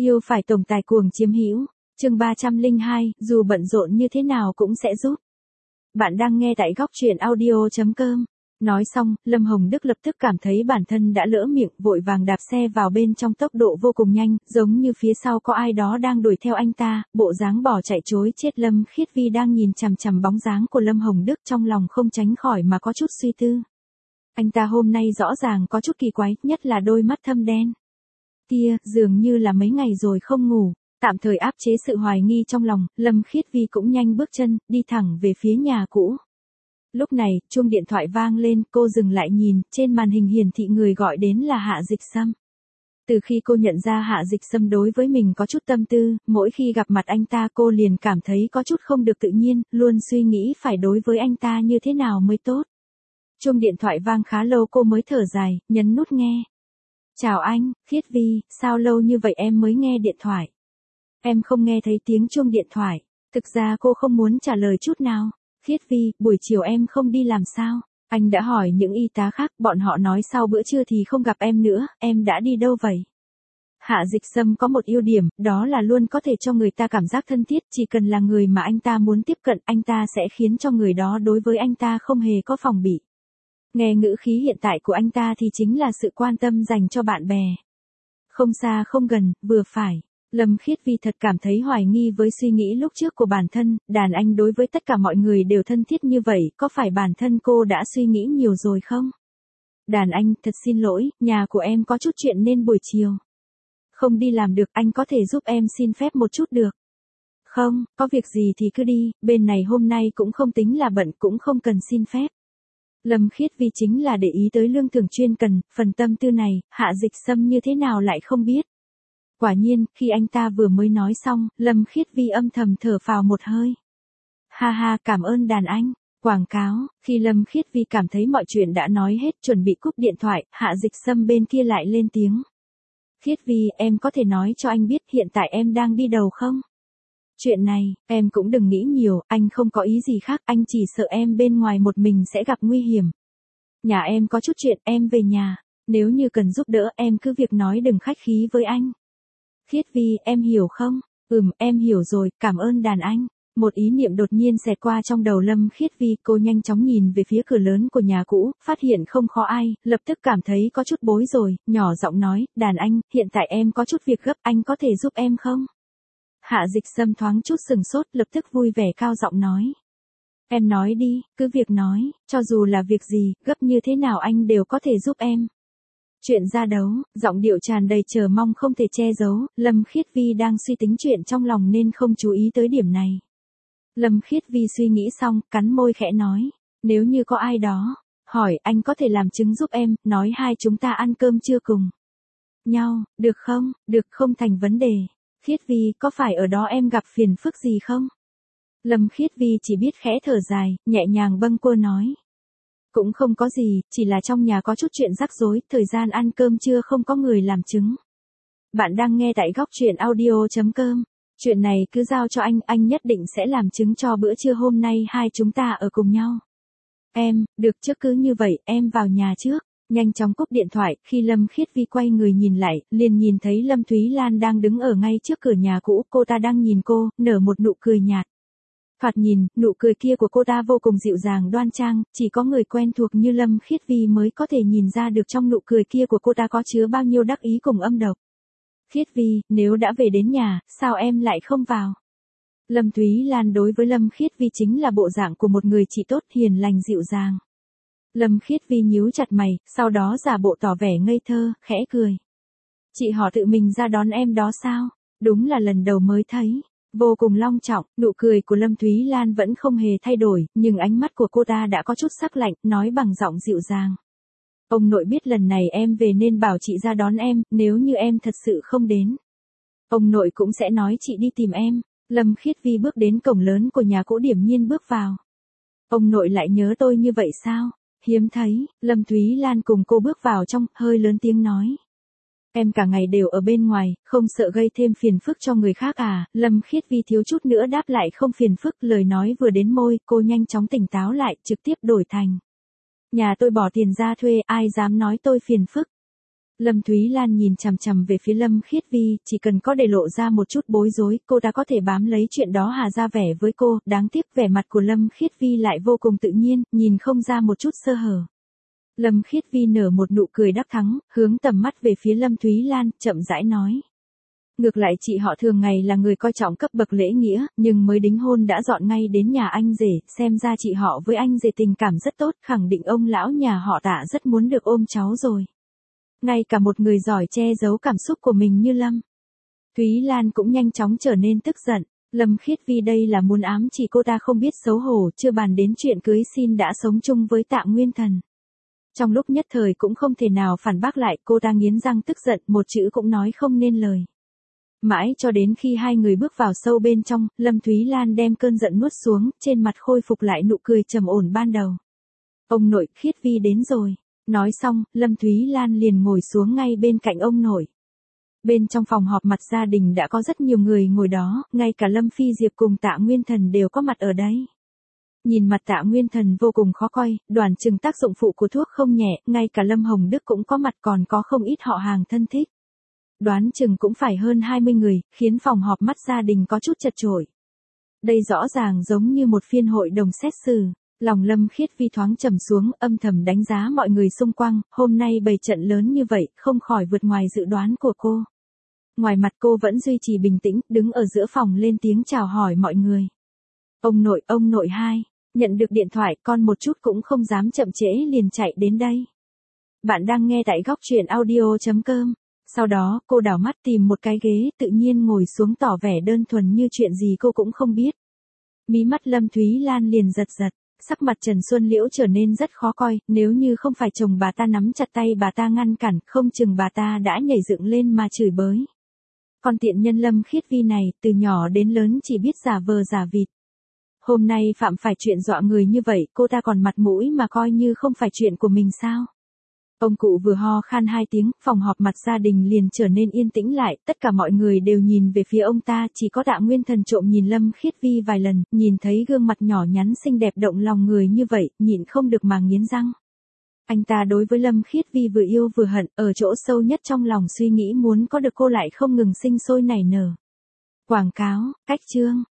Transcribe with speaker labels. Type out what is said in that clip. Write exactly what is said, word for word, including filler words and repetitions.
Speaker 1: Yêu phải tổng tài cuồng chiếm hữu. Chương ba trăm lẻ hai, dù bận rộn như thế nào cũng sẽ giúp. Bạn đang nghe tại góc truyện audio chấm com. Nói xong, Lâm Hồng Đức lập tức cảm thấy bản thân đã lỡ miệng, vội vàng đạp xe vào bên trong tốc độ vô cùng nhanh, giống như phía sau có ai đó đang đuổi theo anh ta, bộ dáng bỏ chạy trối chết. Lâm Khiết Vi đang nhìn chằm chằm bóng dáng của Lâm Hồng Đức, trong lòng không tránh khỏi mà có chút suy tư. Anh ta hôm nay rõ ràng có chút kỳ quái, nhất là đôi mắt thâm đen kia, dường như là mấy ngày rồi không ngủ. Tạm thời áp chế sự hoài nghi trong lòng, Lâm Khiết Vi cũng nhanh bước chân, đi thẳng về phía nhà cũ. Lúc này, chuông điện thoại vang lên, cô dừng lại nhìn, trên màn hình hiển thị người gọi đến là Hạ Dịch Sâm. Từ khi cô nhận ra Hạ Dịch Sâm đối với mình có chút tâm tư, mỗi khi gặp mặt anh ta cô liền cảm thấy có chút không được tự nhiên, luôn suy nghĩ phải đối với anh ta như thế nào mới tốt. Chuông điện thoại vang khá lâu cô mới thở dài, nhấn nút nghe. Chào anh, Khiết Vi, sao lâu như vậy em mới nghe điện thoại? Em không nghe thấy tiếng chuông điện thoại. Thực ra cô không muốn trả lời chút nào. Khiết Vi, buổi chiều em không đi làm sao? Anh đã hỏi những y tá khác, bọn họ nói sau bữa trưa thì không gặp em nữa, em đã đi đâu vậy? Hạ Dịch Sâm có một ưu điểm, đó là luôn có thể cho người ta cảm giác thân thiết, chỉ cần là người mà anh ta muốn tiếp cận, anh ta sẽ khiến cho người đó đối với anh ta không hề có phòng bị. Nghe ngữ khí hiện tại của anh ta thì chính là sự quan tâm dành cho bạn bè. Không xa không gần, vừa phải. Lâm Khiết Vi thật cảm thấy hoài nghi với suy nghĩ lúc trước của bản thân, đàn anh đối với tất cả mọi người đều thân thiết như vậy, có phải bản thân cô đã suy nghĩ nhiều rồi không? Đàn anh, thật xin lỗi, nhà của em có chút chuyện nên buổi chiều không đi làm được, anh có thể giúp em xin phép một chút được không? Có việc gì thì cứ đi, bên này hôm nay cũng không tính là bận, cũng không cần xin phép. Lâm Khiết Vi chính là để ý tới lương thưởng chuyên cần, phần tâm tư này, Hạ Dịch Sâm như thế nào lại không biết. Quả nhiên, khi anh ta vừa mới nói xong, Lâm Khiết Vi âm thầm thở phào một hơi. Ha ha, cảm ơn đàn anh. Quảng cáo, khi Lâm Khiết Vi cảm thấy mọi chuyện đã nói hết, chuẩn bị cúp điện thoại, Hạ Dịch Sâm bên kia lại lên tiếng. Khiết Vi, em có thể nói cho anh biết hiện tại em đang đi đâu không? Chuyện này, em cũng đừng nghĩ nhiều, anh không có ý gì khác, anh chỉ sợ em bên ngoài một mình sẽ gặp nguy hiểm. Nhà em có chút chuyện, em về nhà, nếu như cần giúp đỡ em cứ việc nói, đừng khách khí với anh. Khiết Vi, em hiểu không? Ừm, em hiểu rồi, cảm ơn đàn anh. Một ý niệm đột nhiên xẹt qua trong đầu Lâm Khiết Vi, cô nhanh chóng nhìn về phía cửa lớn của nhà cũ, phát hiện không có ai, lập tức cảm thấy có chút bối rối, nhỏ giọng nói, đàn anh, hiện tại em có chút việc gấp, anh có thể giúp em không? Hạ Dịch Sâm thoáng chút sừng sốt, lập tức vui vẻ cao giọng nói. Em nói đi, cứ việc nói, cho dù là việc gì, gấp như thế nào anh đều có thể giúp em. Chuyện ra đấu, giọng điệu tràn đầy chờ mong không thể che giấu, Lâm Khiết Vi đang suy tính chuyện trong lòng nên không chú ý tới điểm này. Lâm Khiết Vi suy nghĩ xong, cắn môi khẽ nói, nếu như có ai đó hỏi anh có thể làm chứng giúp em, nói hai chúng ta ăn cơm trưa cùng nhau, được không? Được, không thành vấn đề. Khiết Vi, có phải ở đó em gặp phiền phức gì không? Lâm Khiết Vi chỉ biết khẽ thở dài, nhẹ nhàng bâng quơ nói. Cũng không có gì, chỉ là trong nhà có chút chuyện rắc rối, thời gian ăn cơm trưa không có người làm chứng. Bạn đang nghe tại góc truyện audio chấm com. Chuyện này cứ giao cho anh, anh nhất định sẽ làm chứng cho bữa trưa hôm nay hai chúng ta ở cùng nhau. Em, được chứ, cứ như vậy, em vào nhà trước. Nhanh chóng cúp điện thoại, khi Lâm Khiết Vi quay người nhìn lại, liền nhìn thấy Lâm Thúy Lan đang đứng ở ngay trước cửa nhà cũ, cô ta đang nhìn cô, nở một nụ cười nhạt. Thoạt nhìn, nụ cười kia của cô ta vô cùng dịu dàng đoan trang, chỉ có người quen thuộc như Lâm Khiết Vi mới có thể nhìn ra được trong nụ cười kia của cô ta có chứa bao nhiêu đắc ý cùng âm độc. Khiết Vi, nếu đã về đến nhà, sao em lại không vào? Lâm Thúy Lan đối với Lâm Khiết Vi chính là bộ dạng của một người chị tốt, hiền lành dịu dàng. Lâm Khiết Vi nhíu chặt mày, sau đó giả bộ tỏ vẻ ngây thơ, khẽ cười. Chị họ tự mình ra đón em đó sao? Đúng là lần đầu mới thấy. Vô cùng long trọng, nụ cười của Lâm Thúy Lan vẫn không hề thay đổi, nhưng ánh mắt của cô ta đã có chút sắc lạnh, nói bằng giọng dịu dàng. Ông nội biết lần này em về nên bảo chị ra đón em, nếu như em thật sự không đến, ông nội cũng sẽ nói chị đi tìm em. Lâm Khiết Vi bước đến cổng lớn của nhà cũ, điềm nhiên bước vào. Ông nội lại nhớ tôi như vậy sao? Hiếm thấy. Lâm Thúy Lan cùng cô bước vào trong, hơi lớn tiếng nói. Em cả ngày đều ở bên ngoài, không sợ gây thêm phiền phức cho người khác à? Lâm Khiết Vi thiếu chút nữa đáp lại không phiền phức, lời nói vừa đến môi, cô nhanh chóng tỉnh táo lại, trực tiếp đổi thành. Nhà tôi bỏ tiền ra thuê, ai dám nói tôi phiền phức? Lâm Thúy Lan nhìn chằm chằm về phía Lâm Khiết Vi, chỉ cần có để lộ ra một chút bối rối, cô đã có thể bám lấy chuyện đó hà ra vẻ với cô, đáng tiếc vẻ mặt của Lâm Khiết Vi lại vô cùng tự nhiên, nhìn không ra một chút sơ hở. Lâm Khiết Vi nở một nụ cười đắc thắng, hướng tầm mắt về phía Lâm Thúy Lan, chậm rãi nói. Ngược lại chị họ thường ngày là người coi trọng cấp bậc lễ nghĩa, nhưng mới đính hôn đã dọn ngay đến nhà anh rể, xem ra chị họ với anh rể tình cảm rất tốt, khẳng định ông lão nhà họ Tạ rất muốn được ôm cháu rồi. Ngay cả một người giỏi che giấu cảm xúc của mình như Lâm Thúy Lan cũng nhanh chóng trở nên tức giận. Lâm Khiết Vi đây là muốn ám chỉ cô ta không biết xấu hổ, chưa bàn đến chuyện cưới xin đã sống chung với Tạ Nguyên Thần. Trong lúc nhất thời cũng không thể nào phản bác lại, cô ta nghiến răng tức giận, một chữ cũng nói không nên lời. Mãi cho đến khi hai người bước vào sâu bên trong, Lâm Thúy Lan đem cơn giận nuốt xuống, trên mặt khôi phục lại nụ cười trầm ổn ban đầu. Ông nội, Khiết Vi đến rồi. Nói xong, Lâm Thúy Lan liền ngồi xuống ngay bên cạnh ông nội. Bên trong phòng họp mặt gia đình đã có rất nhiều người ngồi đó, ngay cả Lâm Phi Diệp cùng Tạ Nguyên Thần đều có mặt ở đấy. Nhìn mặt Tạ Nguyên Thần vô cùng khó coi, đoán chừng tác dụng phụ của thuốc không nhẹ, ngay cả Lâm Hồng Đức cũng có mặt, còn có không ít họ hàng thân thích. Đoán chừng cũng phải hơn hai mươi người, khiến phòng họp mắt gia đình có chút chật chội. Đây rõ ràng giống như một phiên hội đồng xét xử. Lòng Lâm Khiết Vi thoáng trầm xuống, âm thầm đánh giá mọi người xung quanh, hôm nay bày trận lớn như vậy, không khỏi vượt ngoài dự đoán của cô. Ngoài mặt cô vẫn duy trì bình tĩnh, đứng ở giữa phòng lên tiếng chào hỏi mọi người. Ông nội, ông nội hai, nhận được điện thoại, con một chút cũng không dám chậm trễ liền chạy đến đây. Bạn đang nghe tại góc truyện audio chấm com. Sau đó, cô đảo mắt tìm một cái ghế, tự nhiên ngồi xuống tỏ vẻ đơn thuần như chuyện gì cô cũng không biết. Mí mắt Lâm Thúy Lan liền giật giật. Sắc mặt Trần Xuân Liễu trở nên rất khó coi, nếu như không phải chồng bà ta nắm chặt tay bà ta ngăn cản, không chừng bà ta đã nhảy dựng lên mà chửi bới. Con tiện nhân Lâm Khiết Vi này, từ nhỏ đến lớn chỉ biết giả vờ giả vịt. Hôm nay phạm phải chuyện dọa người như vậy, cô ta còn mặt mũi mà coi như không phải chuyện của mình sao? Ông cụ vừa ho khan hai tiếng, phòng họp mặt gia đình liền trở nên yên tĩnh lại, tất cả mọi người đều nhìn về phía ông ta, chỉ có Tạ Nguyên Thần trộm nhìn Lâm Khiết Vi vài lần, nhìn thấy gương mặt nhỏ nhắn xinh đẹp động lòng người như vậy, nhịn không được mà nghiến răng. Anh ta đối với Lâm Khiết Vi vừa yêu vừa hận, ở chỗ sâu nhất trong lòng suy nghĩ muốn có được cô lại không ngừng sinh sôi nảy nở. Quảng cáo, cách chương.